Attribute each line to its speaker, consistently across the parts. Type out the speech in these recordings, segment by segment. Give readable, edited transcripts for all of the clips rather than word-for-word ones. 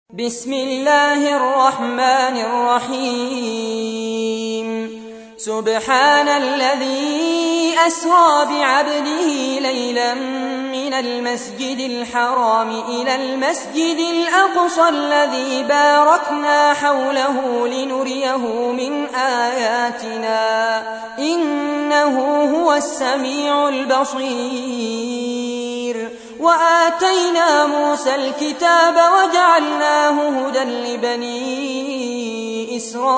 Speaker 1: بسم الله الرحمن الرحيم سبحان الذي أسرى بعبده ليلا من المسجد الحرام إلى المسجد الأقصى الذي باركنا حوله لنريه من آياتنا إنه هو السميع البصير وآتينا موسى الكتاب وجعلناه هدى لبني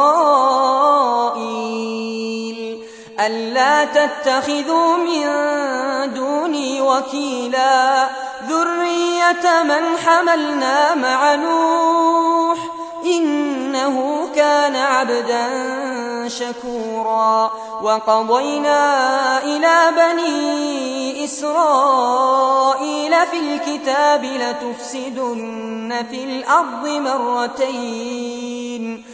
Speaker 1: إسرائيل ألا تتخذوا من دوني وكيلا ذرية من حملنا مع نوح إنه كان عبدا شكورا وقضينا إلى بني إسرائيل في الكتاب لتفسدن في الأرض مرتين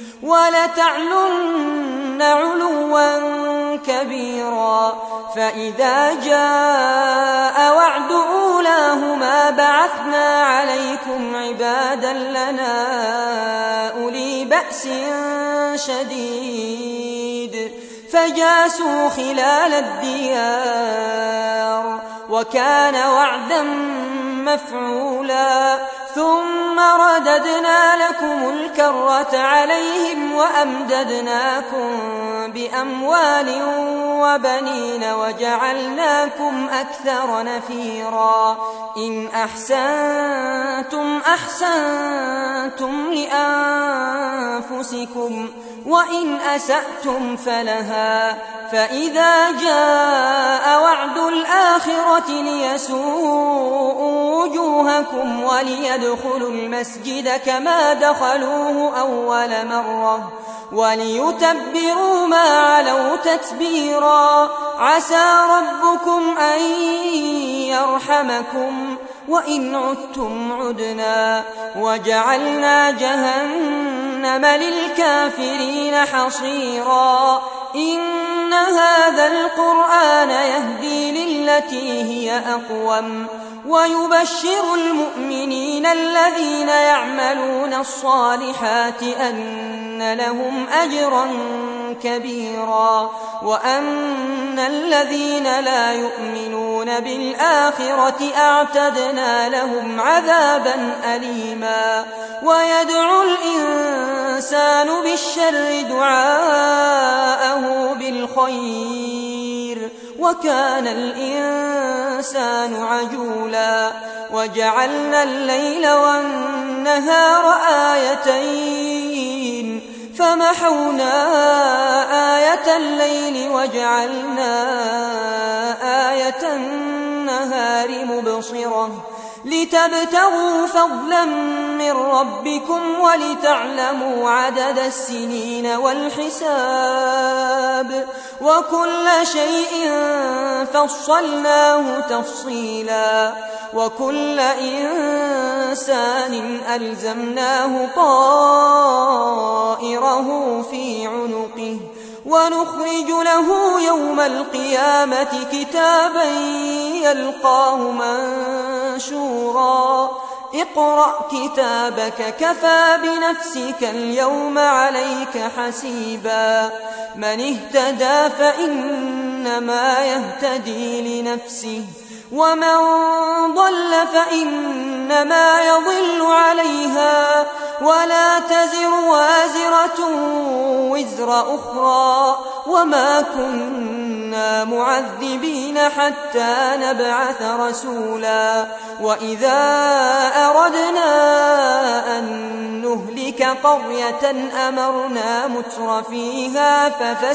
Speaker 1: ولتعلن علوا كبيرا فإذا جاء وعد أولاهما بعثنا عليكم عبادا لنا أولي بأس شديد فجاسوا خلال الديار وكان وعدا مفعولا ثم رددنا لكم الكرة عليهم وأمددناكم بأموال وبنين وجعلناكم أكثر نفيرا إن أحسنتم أحسنتم لأنفسكم وإن أسأتم فلها فإذا جاء وعد الآخرة ليسوءوا وجوهكم وليدخلوا المسجد كما دخلوه أول مرة وليتبروا ما علوا تتبيرا عسى ربكم أن يرحمكم وإن عدتم عدنا وجعلنا جهنم للكافرين حصيرا إن هذا القرآن يهدي للتي هي أقوم ويبشر المؤمنين الذين يعملون الصالحات أن لهم أجرا كبيرا وأن الذين لا يؤمنون بالآخرة أعتدنا لهم عذابا أليما ويدعو الإنسان بالشر دعاءه بالخير وكان الإنسان عجولا وجعلنا الليل والنهار آيتين فمحونا آية الليل وجعلنا آية النهار مبصرة لتبتغوا فضلا من ربكم ولتعلموا عدد السنين والحساب وكل شيء فصلناه تفصيلا وكل إنسان ألزمناه طائره في عنقه ونخرج له يوم القيامة كتابا يلقاه منشورا اقرأ كتابك كفى بنفسك اليوم عليك حسيبا من اهتدى فإنما يهتدي لنفسه ومن ضل فإنما يضل عليها ولا تزر وازرة وزر أخرى وما كنا معذبين حتى نبعث رسولا وإذا أردنا أن نهلك قرية أمرنا متر فيها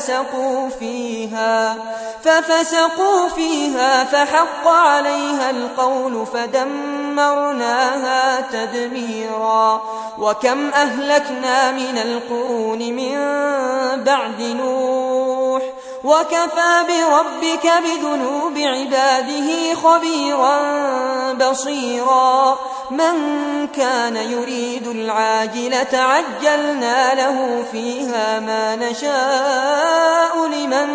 Speaker 1: ففسقوا فيها فحق عليها القول فدمرناها تدميرا وكم أهلكنا من القرون من بعد نوح وكفى بربك بذنوب عباده خبيرا بصيرا من كان يريد العاجلة عجلنا له فيها ما نشاء لمن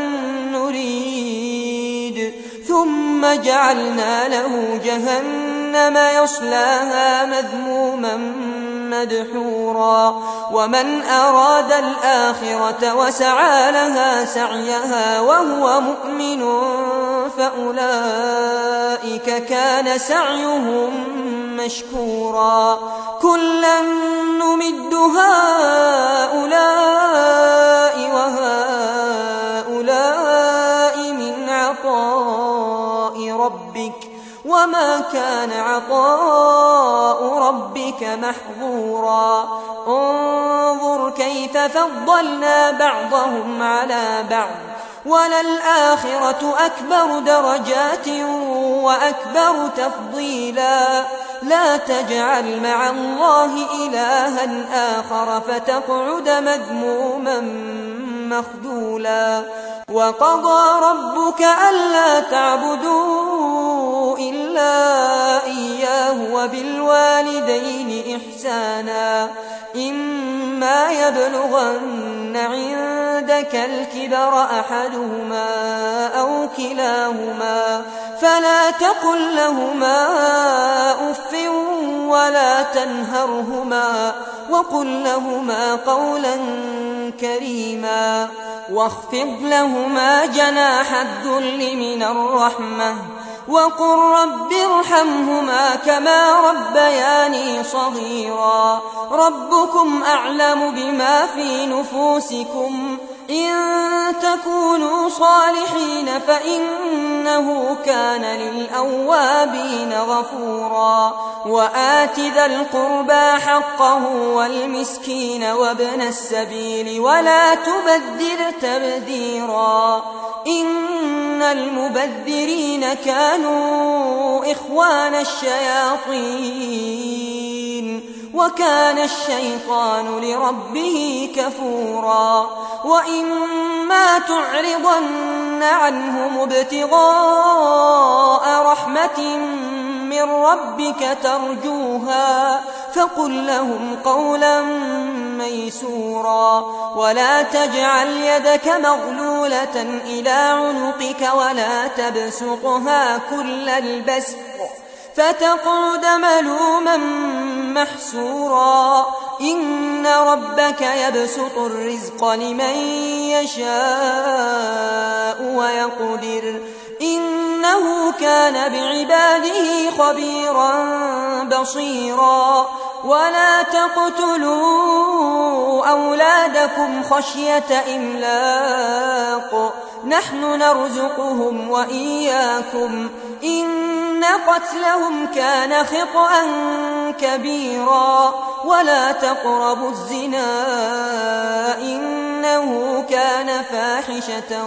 Speaker 1: نريد ثم جعلنا له جهنم يصلاها مذموما مدحورا ومن أراد الآخرة وسعى لها سعيها وهو مؤمن فأولئك كان سعيهم مشكورا كلا نمد هؤلاء وهؤلاء من عطاء ربك وما كان عطاء ربك محظورا انظر كيف فضلنا بعضهم على بعض وللآخرة أكبر درجات وأكبر تفضيلا لا تجعل مع الله إلها آخر فتقعد مذموما مخذولا وقضى ربك ألا تعبدوا إلا إياه وبالوالدين إحسانا إما يبلغن عندك الكبر أحدهما أو كلاهما فلا تقل لهما أف ولا تنهرهما وقل لهما قولا كريما واخفض لهما جناح الذل من الرحمة وقل رب ارحمهما كما ربياني صغيرا ربكم أعلم بما في نفوسكم إن تكونوا صالحين فإنه كان للأوابين غفورا وآت ذا القربى حقه والمسكين وابن السبيل ولا تبذر تبذيرا إن المبذرين كانوا إخوان الشياطين وكان الشيطان لربه كفورا وإما تعرضن عنهم ابتغاء رحمة من ربك ترجوها فقل لهم قولا ميسورا ولا تجعل يدك مغلولة إلى عنقك ولا تبسطها كل البسط فتقعد ملوما محسورا إن ربك يبسط الرزق لمن يشاء ويقدر إنه كان بعباده خبيرا بصيرا ولا تقتلوا أولادكم خشية إملاق نحن نرزقهم وإياكم إن قتلهم كان خطأ كبيرا ولا تقربوا الزنا إنه كان فاحشة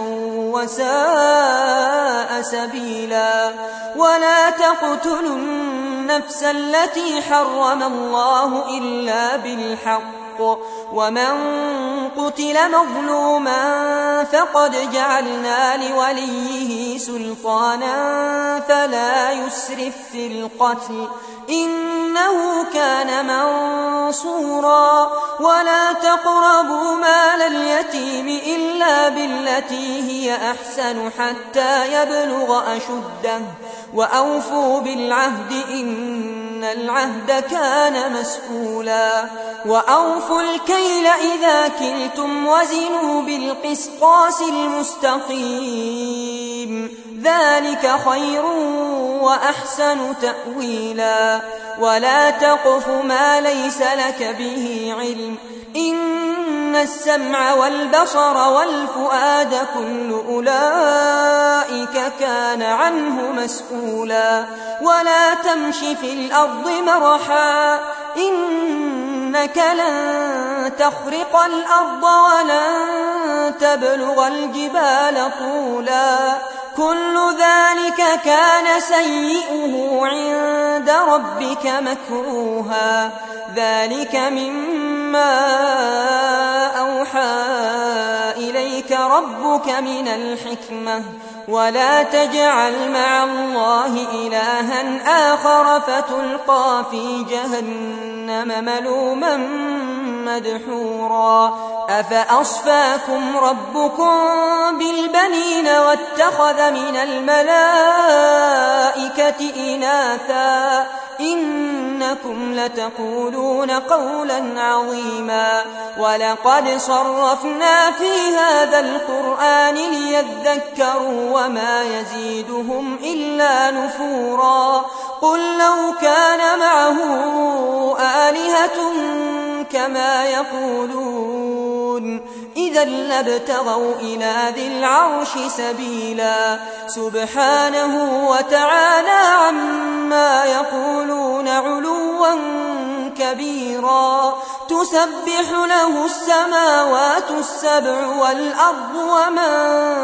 Speaker 1: وساء سبيلا ولا تقتلوا النفس التي حرم الله إلا بالحق ومن قتل مظلوما فقد جعلنا لوليه سلطانا فلا يسرف في القتل إنه كان منصورا ولا تقربوا مال اليتيم إلا بالتي هي أحسن حتى يبلغ أشده وأوفوا بالعهد إن العهد كان مسؤولا وأوفوا الكيل إذا كلتم وزنوا بالقسطاس المستقيم ذلك خير وأحسن تأويلا ولا تقف ما ليس لك به علم إن السمع والبصر والفؤاد كل أولئك كان عنه مسؤولا ولا تمش في الأرض مرحا إنك لن تخرق الأرض ولن تبلغ الجبال طولا كل ذلك كان سيئه عند ربك مكروها ذلك مما أوحى إليك ربك من الحكمة ولا تجعل مع الله إلها آخر فتلقى في جهنم ملوما مدحورا أفأصفاكم ربكم بالبنين واتخذ من الملائكة إناثا إنكم لتقولون قولا عظيما ولقد صرفنا في هذا القرآن ليذكروا وما يزيدهم إلا نفورا قل لو كان معه آلهة كما يقولون إذا لابتغوا إلى ذي العرش سبيلا سبحانه وتعالى عما يقولون علوا كبيرا تسبح له السماوات السبع والأرض ومن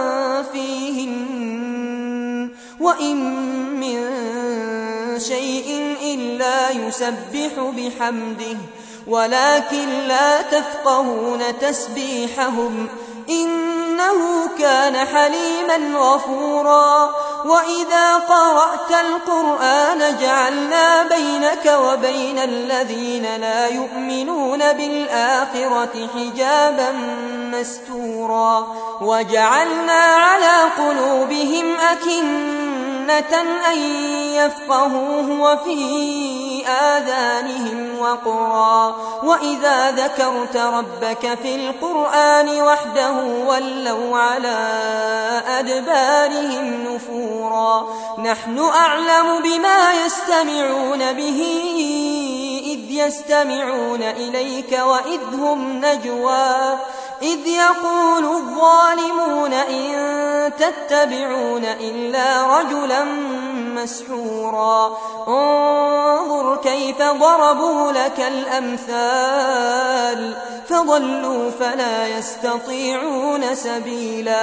Speaker 1: فيهن وإن من شيء إلا يسبح بحمده ولكن لا تفقهون تسبيحهم إنه كان حليما غفورا وإذا قرأت القرآن جعلنا بينك وبين الذين لا يؤمنون بالآخرة حجابا مستورا وجعلنا على قلوبهم أكنة أن يفقهوه وفي آذانهم وقرا وإذا ذكرت ربك في القرآن وحده ولوا على أدبارهم نفورا نحن أعلم بما يستمعون به إذ يستمعون إليك وإذ هم نجوى إذ يقول الظالمون إن تتبعون إلا رجلا مسحورا انظر كيف ضربوا لك الأمثال فضلوا فلا يستطيعون سبيلا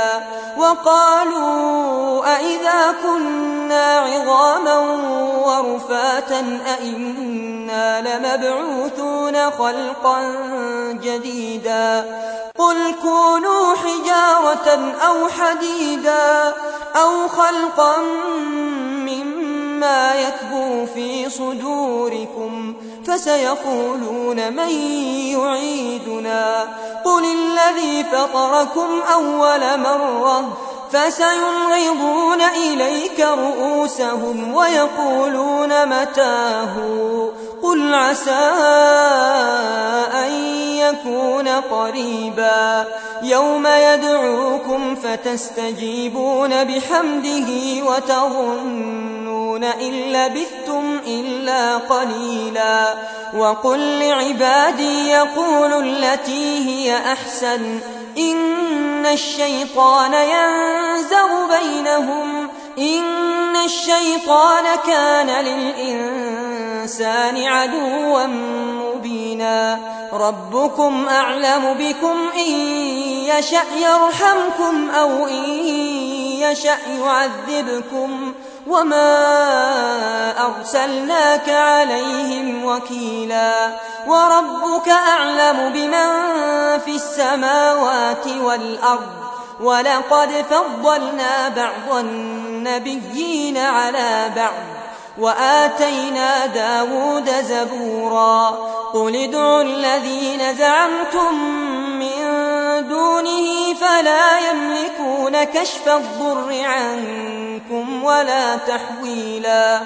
Speaker 1: وقالوا أئذا كنا عظاما ورفاتا أئنا لمبعوثون خلقا جديدا قل كونوا حجارة أو حديدا أو خلقا مما يكبر في صدوركم فسيقولون من يعيدنا قل الذي فطركم أول مرة فسينغضون إليك رؤوسهم ويقولون متاه قل عسى أن يكون قريبا يوم يدعوكم فتستجيبون بحمده وتظنون إن لبثتم إلا قليلا وقل لعبادي يقولوا التي هي أحسن إن الشيطان ينزغ بينهم إن الشيطان كان للإنسان عدوا مبينا ربكم أعلم بكم إن يشأ يرحمكم أو إن يشأ يعذبكم وما أرسلناك عليهم وكيلا وربك أعلم بمن في السماوات والأرض ولقد فضلنا بعض النبيين على بعض وآتينا داود زبورا قل ادعوا الذين زعمتم من دونه فلا يملكون كشف الضر عنكم ولا تحويلا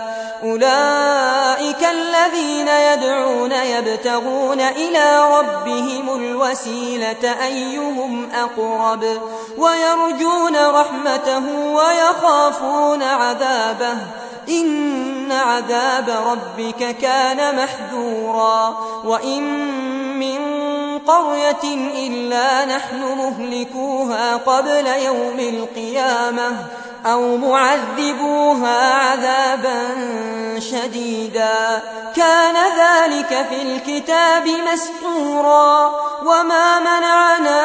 Speaker 1: أولئك الذين يدعون يبتغون إلى ربهم الوسيلة أيهم أقرب ويرجون رحمته ويخافون عذابه إن عذاب ربك كان محذورا وإن من قرية إلا نحن مهلكوها قبل يوم القيامة أو معذبوها عذابا شديدا كان ذلك في الكتاب مسطورا وما منعنا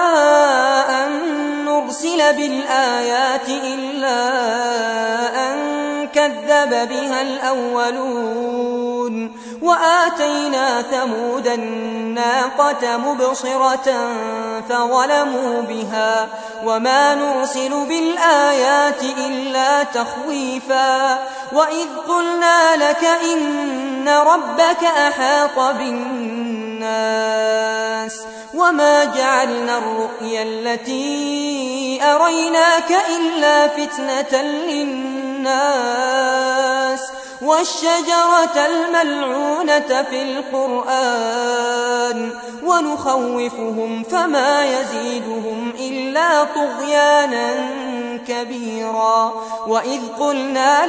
Speaker 1: أن نرسل بالآيات إلا أن كذب بها الأولون وآتينا ثمود الناقة مبصرة فظلموا بها وما نرسل بالآيات إلا تخويفا وإذ قلنا لك إن ربك أحاط بالناس وما جعلنا الرؤيا التي أريناك إلا فتنة للناس والشجرة الملعونة في القرآن ونخوفهم فما يزيدهم إلا طغيانا كبيرا. وإذ قلنا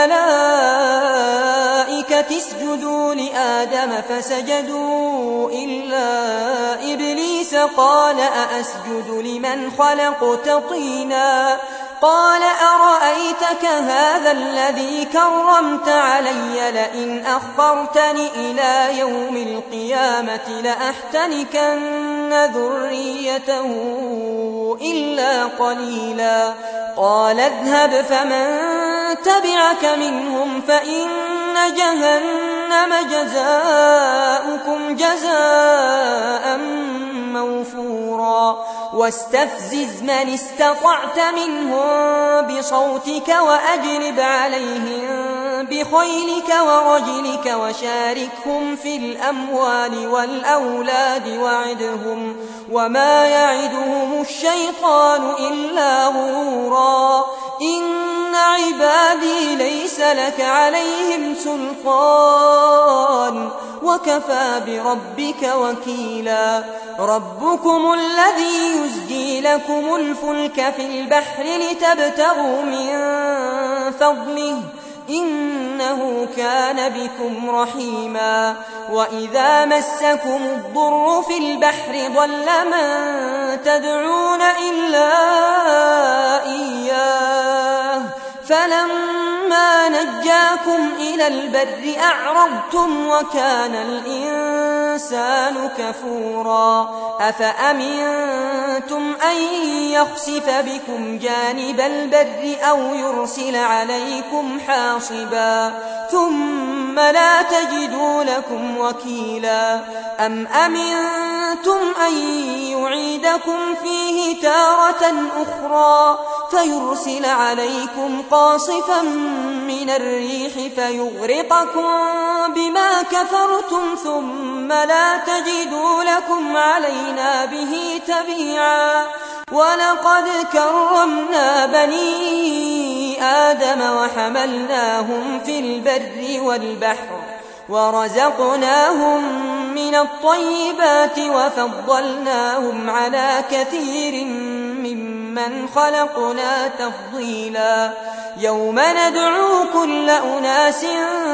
Speaker 1: للملائكة اسجدوا لآدم فسجدوا إلا إبليس قال أأسجد لمن خلقت طينا قال أرأيتك هذا الذي كرمت علي لئن أخرتني إلى يوم القيامة لأحتنكن ذريته إلا قليلا. قال اذهب فمن تبعك منهم فإن جهنم جزاؤكم جزاء موفورا. واستفزز من استطعت منهم بصوتك وأجلب عليهم بخيلك ورجلك وشاركهم في الأموال والأولاد وعدهم وما يعدهم الشيطان إلا غرورا. إن عبادي ليس لك عليهم سلطان وكفى بربك وكيلا. ربكم الذي يزجي لكم الفلك في البحر لتبتغوا من فضله إنه كان بكم رحيما. وإذا مسكم الضر في البحر ضل من تدعون إلا إياه فلما نجاكم إلى البر أعرضتم وكان الإنسان كفورا. أفأمنتم أن يخسف بكم جانب البر أو يرسل عليكم حاصبا ثم لا تجدوا لكم وكيلا. أم أمنتم أن يعيدكم فيه تارة أخرى فيرسل عليكم قاصفا من الريح فيغرقكم بما كفرتم ثم لا تجدوا لكم علينا به تبيعا. ولقد كرمنا بني آدم وحملناهم في البر والبحر ورزقناهم من الطيبات وفضلناهم على كثير ممن خلقنا تفضيلا. يوم ندعو كل أناس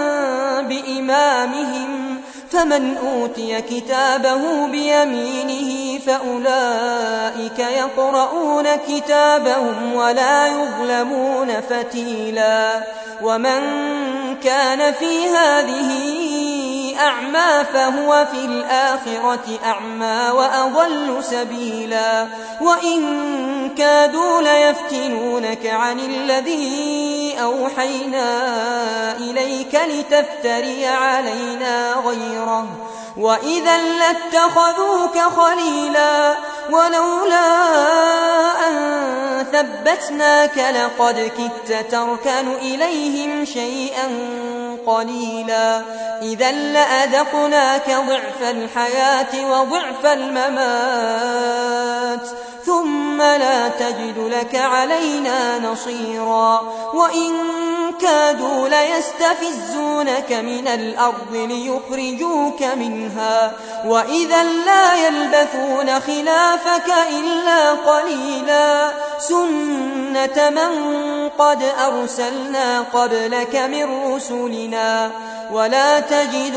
Speaker 1: بإمامهم فمن أوتي كتابه بيمينه فأولئك يقرؤون كتابهم ولا يظلمون فتيلا. ومن كان في هذه أعمى فهو في الآخرة أعمى وأضل سبيلا. وإن كادوا ليفتنونك عن الذي أوحينا إليك لتفتري علينا غيره وإذا لاتخذوك خليلا. ولولا أن ثبتناك لقد كدت تركن إليهم شيئا قليلا. إذا لأذقناك ضعف الحياة وضعف الممات ثم لا تجد لك علينا نصيرا. وإن كادوا ليستفزونك من الأرض ليخرجوك منها وإذا لا يلبثون خلافك إلا قليلا. سنة من قد أرسلنا قبلك من رسلنا ولا تجد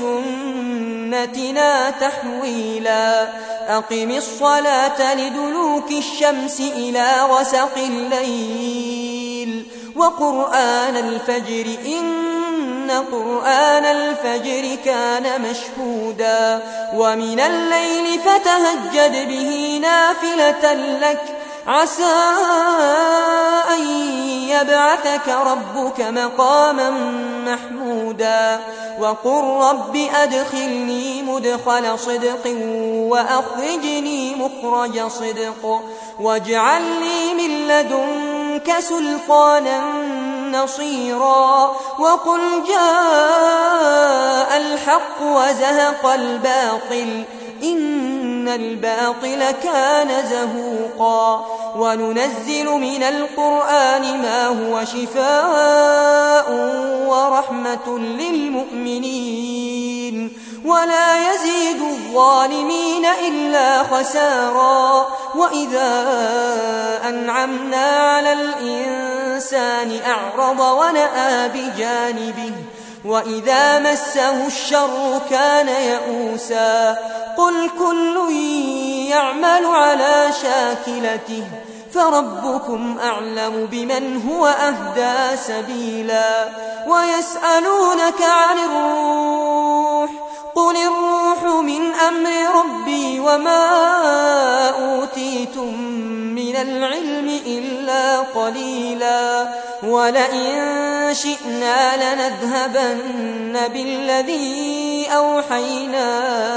Speaker 1: لسنتنا تحويلا. أقم الصلاة لدلوك الشمس إلى غسق الليل وقرآن الفجر إن قرآن الفجر كان مشهودا. ومن الليل فتهجد به نافلة لك عسى أن يبعثك ربك مقاما محمودا. وقل رب أدخلني مدخل صدق وأخرجني مخرج صدق واجعل لي من لدنك سلطانا نصيرا. وقل جاء الحق وزهق الباطل إن الباطل كان زهوقا. وننزل من القرآن ما هو شفاء ورحمة للمؤمنين ولا يزيد الظالمين إلا خسارا. وإذا أنعمنا على الإنسان أعرض ونأى بجانبه وإذا مسه الشر كان يئوسا. قل كل يعمل على شاكلته فربكم أعلم بمن هو أهدى سبيلا. ويسألونك عن الروح قل الروح من أمر ربي وما أوتيتم من العلم إلا قليلا. ولئن شئنا لنذهبن بالذي أوحينا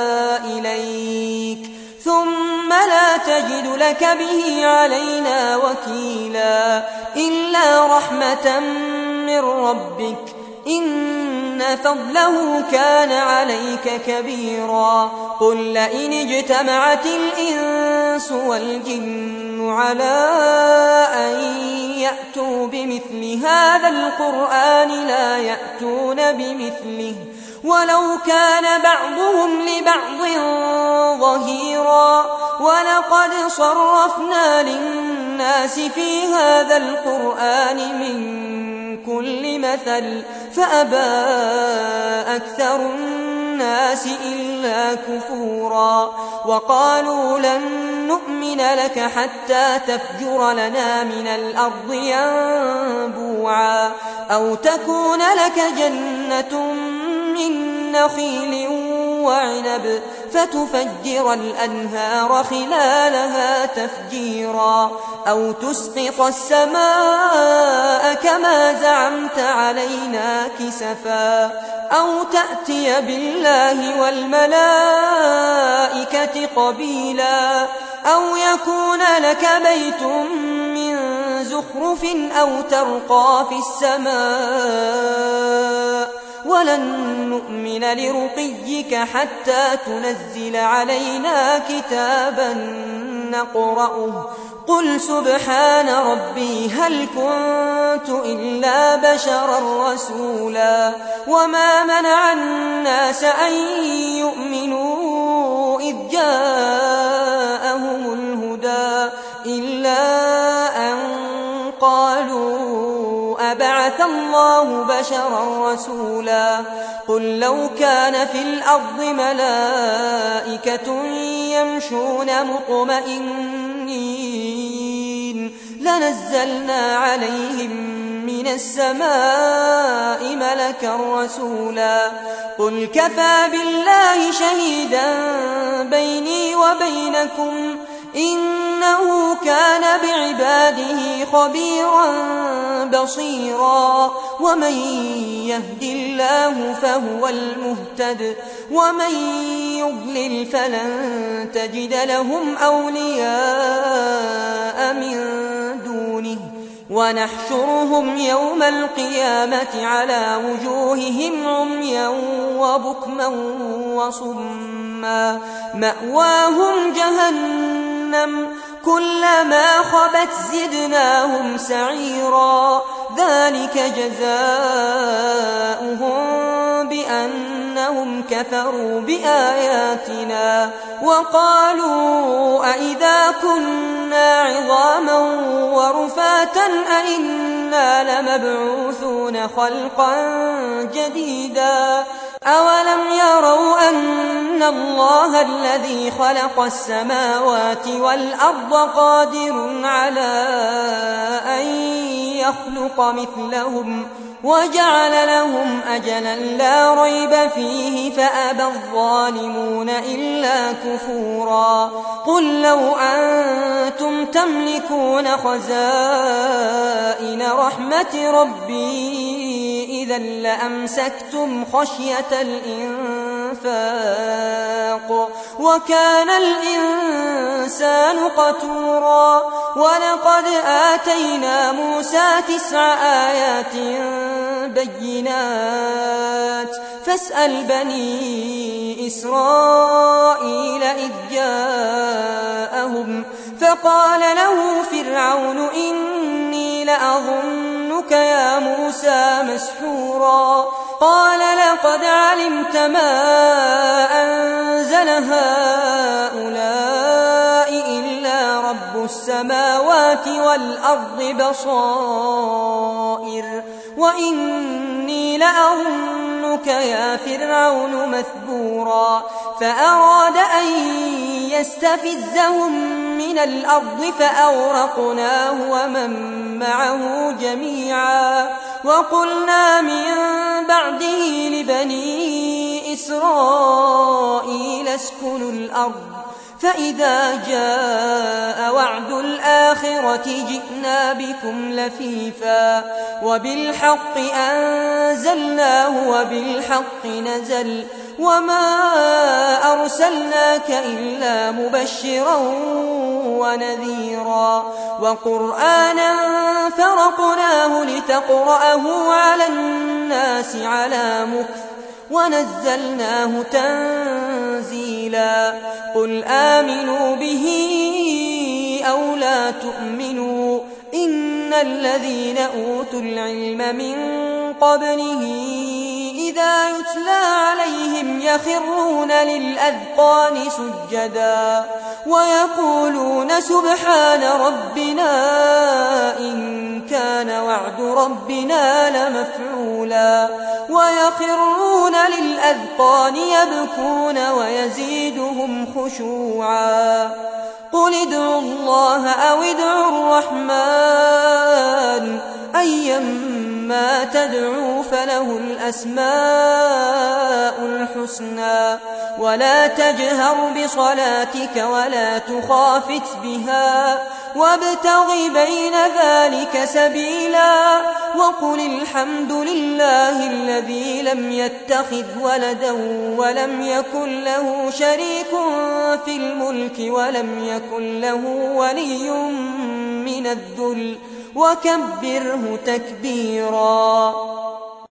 Speaker 1: إليك ثم لا تجد لك به علينا وكيلا إلا رحمة من ربك إن فضله كان عليك كبيرا. قل لئن اجتمعت الإنس والجن على أن يأتوا بمثل هذا القرآن لا يأتون بمثله ولو كان بعضهم لبعض ظهيرا. ولقد صرفنا للناس في هذا القرآن من كل مثل فأبى أكثر الناس إلا كفورا. وقالوا لن نؤمن لك حتى تفجر لنا من الأرض ينبوعا أو تكون لك جنة من نخيل وعنب فتفجر الأنهار خلالها تفجيرا أو تسقط السماء كما زعمت علينا كسفا أو تأتي بالله والملائكة قبيلا أو يكون لك بيت من زخرف أو ترقى في السماء ولن نؤمن لرقيك حتى تنزل علينا كتابا نقرأه قل سبحان ربي هل كنت إلا بشرا رسولا. وما منع الناس أن يؤمنوا إذ جاءهم الهدى إلا أن قالوا أبعث الله بشرا رسولا. قل لو كان في الأرض ملائكة يمشون مطمئنين لنزلنا عليهم من السماء ملكا رسولا. قل كفى بالله شهيدا بيني وبينكم إنه كان بعباده خبيرا بصيرا. ومن يهد الله فهو المهتد ومن يضلل فلن تجد لهم أولياء من دونه ونحشرهم يوم القيامة على وجوههم عميا وبكما وصما مأواهم جهنم كلما خبت زدناهم سعيرا. ذلك جزاؤهم بأنهم كفروا بآياتنا وقالوا أئذا كنا عظاما ورفاتا أئنا لمبعوثون خلقا جديدا. أولم يروا أن الله الذي خلق السماوات والأرض قادر على أن يخلق مثلهم وجعل لهم أجلا لا ريب فيه فأبى الظالمون إلا كفورا. قل لو أنتم تملكون خزائن رحمة ربي إذا لأمسكتم خشية الإنفاق وكان الإنسان قتورا. ولقد آتينا موسى 9 آيات بينات فاسأل بني إسرائيل إذ جاءهم فقال له فرعون إني لأظنك يا موسى مسحورا قال لقد علمت ما أنزل هؤلاء إلا رب السماوات والأرض بصائر وإني لأظنك يا فرعون مثبورا فأراد أن يستفزهم من الأرض فأغرقناه ومن معه جميعا وقلنا من بعده لبني إسرائيل اسكنوا الأرض فإذا جاء وعد الآخرة جئنا بكم لفيفا وبالحق أنزلناه وبالحق نزل وما أرسلناك إلا مبشرا ونذيرا وقرآنا فرقناه لتقرأه على الناس على مكث ونزلناه تنزيلا قل آمنوا به أو لا تؤمنوا إن الذين أوتوا العلم من قبله إذا يتلى عليهم يخرون للأذقان سجدا ويقولون سبحان ربنا إن كان وعد ربنا لمفعولا ويخرون للأذقان يبكون ويزيدهم خشوعا قل ادعوا الله أو ادعوا الرحمن أيما تدعوا فله الأسماء الحسنى ولا تجهر بصلاتك ولا تخافت بها وابتغ بين ذلك سبيلا وقل الحمد لله الذي لم يتخذ ولدا ولم يكن له شريك في الملك ولم يكن له ولي من الذل وكبره تكبيرا.